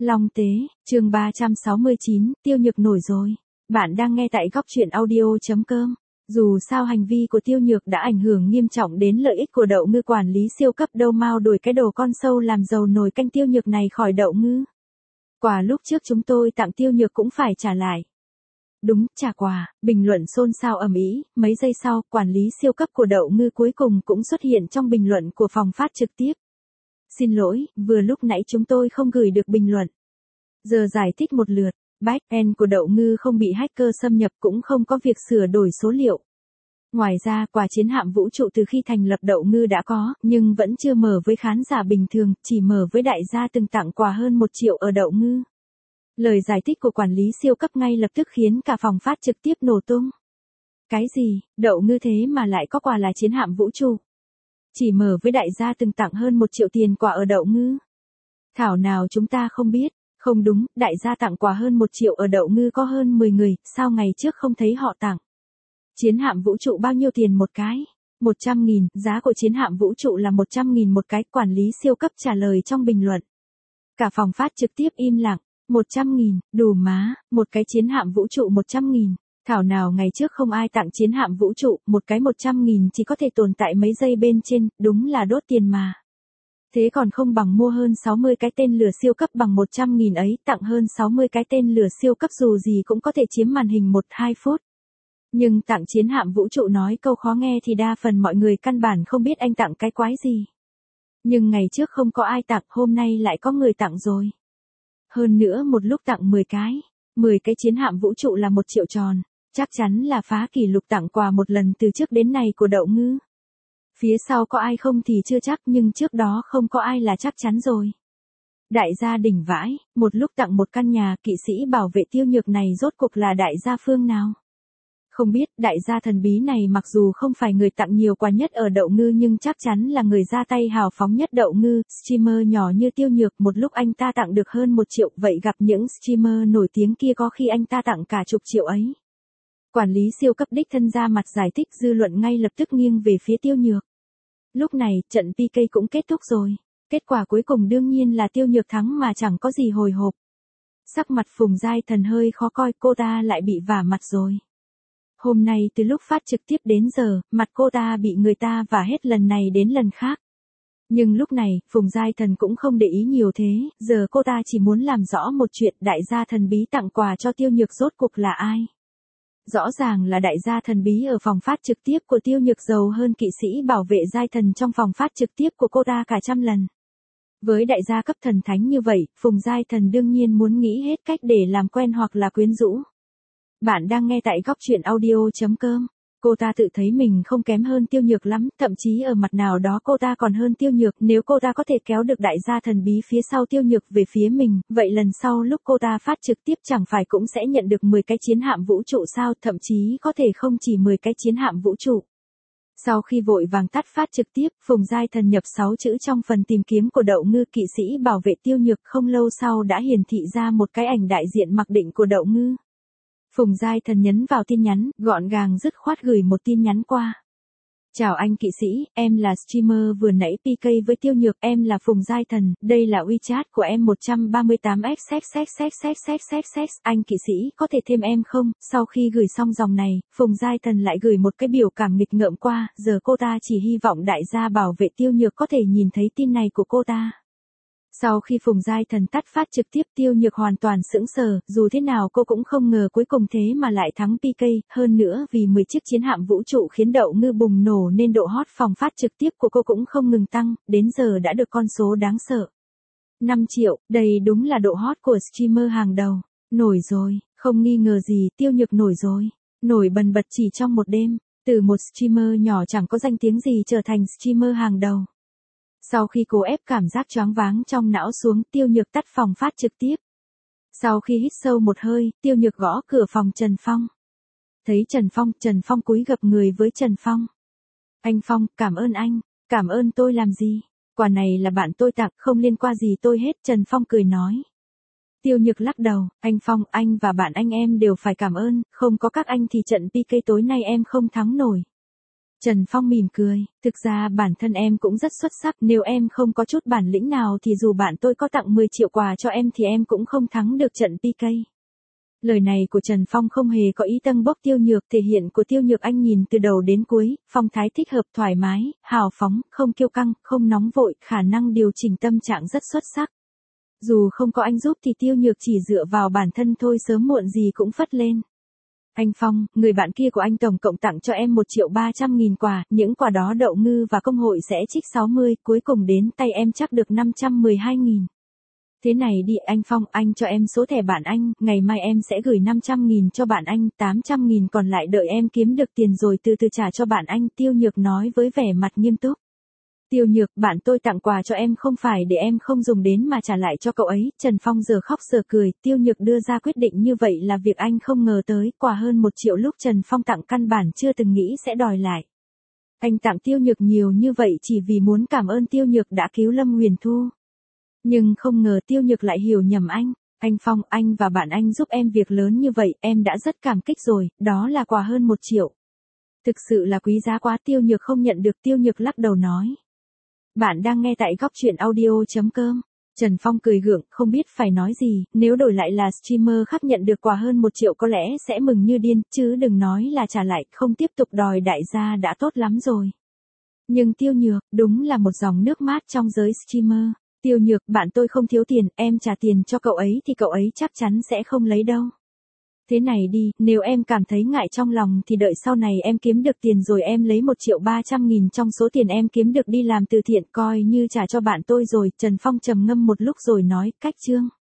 Long Tế, chương 369, Tiêu Nhược nổi rồi. Bạn đang nghe tại góc truyện audio.com. Dù sao hành vi của Tiêu Nhược đã ảnh hưởng nghiêm trọng đến lợi ích của Đậu Ngư, quản lý siêu cấp đâu mau đuổi cái đồ con sâu làm dầu nồi canh Tiêu Nhược này khỏi Đậu Ngư. Quà lúc trước chúng tôi tặng Tiêu Nhược cũng phải trả lại. Đúng, trả quà, bình luận xôn xao ầm ĩ. Mấy giây sau, quản lý siêu cấp của Đậu Ngư cuối cùng cũng xuất hiện trong bình luận của phòng phát trực tiếp. Xin lỗi, vừa lúc nãy chúng tôi không gửi được bình luận. Giờ giải thích một lượt, back-end của Đậu Ngư không bị hacker xâm nhập, cũng không có việc sửa đổi số liệu. Ngoài ra, quà chiến hạm vũ trụ từ khi thành lập Đậu Ngư đã có, nhưng vẫn chưa mở với khán giả bình thường, chỉ mở với đại gia từng tặng quà hơn 1 triệu ở Đậu Ngư. Lời giải thích của quản lý siêu cấp ngay lập tức khiến cả phòng phát trực tiếp nổ tung. Cái gì, Đậu Ngư thế mà lại có quà là chiến hạm vũ trụ? Chỉ mở với đại gia từng tặng hơn 1 triệu tiền quà ở Đậu Ngư. Thảo nào chúng ta không biết. Không đúng, đại gia tặng quà hơn 1 triệu ở Đậu Ngư có hơn 10 người, sao ngày trước không thấy họ tặng? Chiến hạm vũ trụ bao nhiêu tiền một cái? 100.000, giá của chiến hạm vũ trụ là 100.000 một cái, quản lý siêu cấp trả lời trong bình luận. Cả phòng phát trực tiếp im lặng, 100.000, đù má, một cái chiến hạm vũ trụ 100.000. Thảo nào ngày trước không ai tặng chiến hạm vũ trụ, một cái 100.000 chỉ có thể tồn tại mấy giây bên trên, đúng là đốt tiền mà. Thế còn không bằng mua hơn 60 cái tên lửa siêu cấp bằng 100.000 ấy, tặng hơn 60 cái tên lửa siêu cấp dù gì cũng có thể chiếm màn hình 1-2 phút. Nhưng tặng chiến hạm vũ trụ nói câu khó nghe thì đa phần mọi người căn bản không biết anh tặng cái quái gì. Nhưng ngày trước không có ai tặng, hôm nay lại có người tặng rồi. Hơn nữa một lúc tặng 10 cái. 10 cái chiến hạm vũ trụ là 1 triệu tròn. Chắc chắn là phá kỷ lục tặng quà một lần từ trước đến nay của Đậu Ngư. Phía sau có ai không thì chưa chắc, nhưng trước đó không có ai là chắc chắn rồi. Đại gia đỉnh vãi, một lúc tặng một căn nhà, kỵ sĩ bảo vệ Tiêu Nhược này rốt cuộc là đại gia phương nào? Không biết, đại gia thần bí này mặc dù không phải người tặng nhiều quà nhất ở Đậu Ngư nhưng chắc chắn là người ra tay hào phóng nhất Đậu Ngư. Streamer nhỏ như Tiêu Nhược, một lúc anh ta tặng được hơn 1 triệu, vậy gặp những streamer nổi tiếng kia có khi anh ta tặng cả chục triệu ấy. Quản lý siêu cấp đích thân ra mặt giải thích, dư luận ngay lập tức nghiêng về phía Tiêu Nhược. Lúc này, trận PK cũng kết thúc rồi. Kết quả cuối cùng đương nhiên là Tiêu Nhược thắng mà chẳng có gì hồi hộp. Sắc mặt Phùng Giai Thần hơi khó coi, cô ta lại bị vả mặt rồi. Hôm nay từ lúc phát trực tiếp đến giờ, mặt cô ta bị người ta vả hết lần này đến lần khác. Nhưng lúc này, Phùng Giai Thần cũng không để ý nhiều thế, giờ cô ta chỉ muốn làm rõ một chuyện, đại gia thần bí tặng quà cho Tiêu Nhược rốt cuộc là ai. Rõ ràng là đại gia thần bí ở phòng phát trực tiếp của Tiêu Nhược giàu hơn kỵ sĩ bảo vệ Giai Thần trong phòng phát trực tiếp của cô ta cả trăm lần. Với đại gia cấp thần thánh như vậy, Phùng Giai Thần đương nhiên muốn nghĩ hết cách để làm quen hoặc là quyến rũ. Bạn đang nghe tại góc truyện audio.com. Cô ta tự thấy mình không kém hơn Tiêu Nhược lắm, thậm chí ở mặt nào đó cô ta còn hơn Tiêu Nhược. Nếu cô ta có thể kéo được đại gia thần bí phía sau Tiêu Nhược về phía mình, vậy lần sau lúc cô ta phát trực tiếp chẳng phải cũng sẽ nhận được 10 cái chiến hạm vũ trụ sao, thậm chí có thể không chỉ 10 cái chiến hạm vũ trụ. Sau khi vội vàng tắt phát trực tiếp, Phùng Giai Thần nhập 6 chữ trong phần tìm kiếm của Đậu Ngư, kỵ sĩ bảo vệ Tiêu Nhược, không lâu sau đã hiển thị ra một cái ảnh đại diện mặc định của Đậu Ngư. Phùng Giai Thần nhấn vào tin nhắn, gọn gàng dứt khoát gửi một tin nhắn qua. Chào anh kỵ sĩ, em là streamer vừa nãy PK với Tiêu Nhược, em là Phùng Giai Thần, đây là WeChat của em 138xxxxxxxxx, anh kỵ sĩ có thể thêm em không? Sau khi gửi xong dòng này, Phùng Giai Thần lại gửi một cái biểu cảm nghịch ngợm qua, giờ cô ta chỉ hy vọng đại gia bảo vệ Tiêu Nhược có thể nhìn thấy tin này của cô ta. Sau khi Phùng Giai Thần tắt phát trực tiếp, Tiêu Nhược hoàn toàn sững sờ, dù thế nào cô cũng không ngờ cuối cùng thế mà lại thắng PK, hơn nữa vì 10 chiếc chiến hạm vũ trụ khiến Đậu Ngư bùng nổ nên độ hot phòng phát trực tiếp của cô cũng không ngừng tăng, đến giờ đã được con số đáng sợ. 5 triệu, đây đúng là độ hot của streamer hàng đầu. Nổi rồi, không nghi ngờ gì, Tiêu Nhược nổi rồi. Nổi bần bật chỉ trong một đêm, từ một streamer nhỏ chẳng có danh tiếng gì trở thành streamer hàng đầu. Sau khi cố ép cảm giác choáng váng trong não xuống, Tiêu Nhược tắt phòng phát trực tiếp. Sau khi hít sâu một hơi, Tiêu Nhược gõ cửa phòng Trần Phong. Thấy Trần Phong cúi gập người với Trần Phong. Anh Phong, cảm ơn tôi làm gì? Quà này là bạn tôi tặng, không liên quan gì tôi hết, Trần Phong cười nói. Tiêu Nhược lắc đầu, anh Phong, anh và bạn anh em đều phải cảm ơn, không có các anh thì trận PK tối nay em không thắng nổi. Trần Phong mỉm cười, thực ra bản thân em cũng rất xuất sắc, nếu em không có chút bản lĩnh nào thì dù bạn tôi có tặng 10 triệu quà cho em thì em cũng không thắng được trận PK. Lời này của Trần Phong không hề có ý tâng bốc Tiêu Nhược, thể hiện của Tiêu Nhược anh nhìn từ đầu đến cuối, phong thái thích hợp, thoải mái, hào phóng, không kiêu căng, không nóng vội, khả năng điều chỉnh tâm trạng rất xuất sắc. Dù không có anh giúp thì Tiêu Nhược chỉ dựa vào bản thân thôi sớm muộn gì cũng phất lên. Anh Phong, người bạn kia của anh tổng cộng tặng cho em 1.300.000 quà, những quà đó Đậu Ngư và công hội sẽ trích 60, cuối cùng đến tay em chắc được 512.000. Thế này đi anh Phong, anh cho em số thẻ bạn anh, ngày mai em sẽ gửi 500.000 cho bạn anh, 800.000 còn lại đợi em kiếm được tiền rồi từ từ trả cho bạn anh, Tiêu Nhược nói với vẻ mặt nghiêm túc. Tiêu Nhược, bạn tôi tặng quà cho em không phải để em không dùng đến mà trả lại cho cậu ấy, Trần Phong giờ khóc giờ cười, Tiêu Nhược đưa ra quyết định như vậy là việc anh không ngờ tới, quà hơn 1 triệu lúc Trần Phong tặng căn bản chưa từng nghĩ sẽ đòi lại. Anh tặng Tiêu Nhược nhiều như vậy chỉ vì muốn cảm ơn Tiêu Nhược đã cứu Lâm Huyền Thu. Nhưng không ngờ Tiêu Nhược lại hiểu nhầm anh. Anh Phong, anh và bạn anh giúp em việc lớn như vậy, em đã rất cảm kích rồi, đó là quà hơn 1 triệu. Thực sự là quý giá quá, Tiêu Nhược không nhận được, Tiêu Nhược lắc đầu nói. Bạn đang nghe tại góc truyện audio.com. Trần Phong cười gượng, không biết phải nói gì, nếu đổi lại là streamer khác nhận được quà hơn 1 triệu có lẽ sẽ mừng như điên, chứ đừng nói là trả lại, không tiếp tục đòi đại gia đã tốt lắm rồi. Nhưng Tiêu Nhược, đúng là một dòng nước mát trong giới streamer. Tiêu Nhược, bạn tôi không thiếu tiền, em trả tiền cho cậu ấy thì cậu ấy chắc chắn sẽ không lấy đâu. Thế này đi, nếu em cảm thấy ngại trong lòng thì đợi sau này em kiếm được tiền rồi em lấy 1.300.000 trong số tiền em kiếm được đi làm từ thiện coi như trả cho bạn tôi rồi. Trần Phong trầm ngâm một lúc rồi nói, cách chương.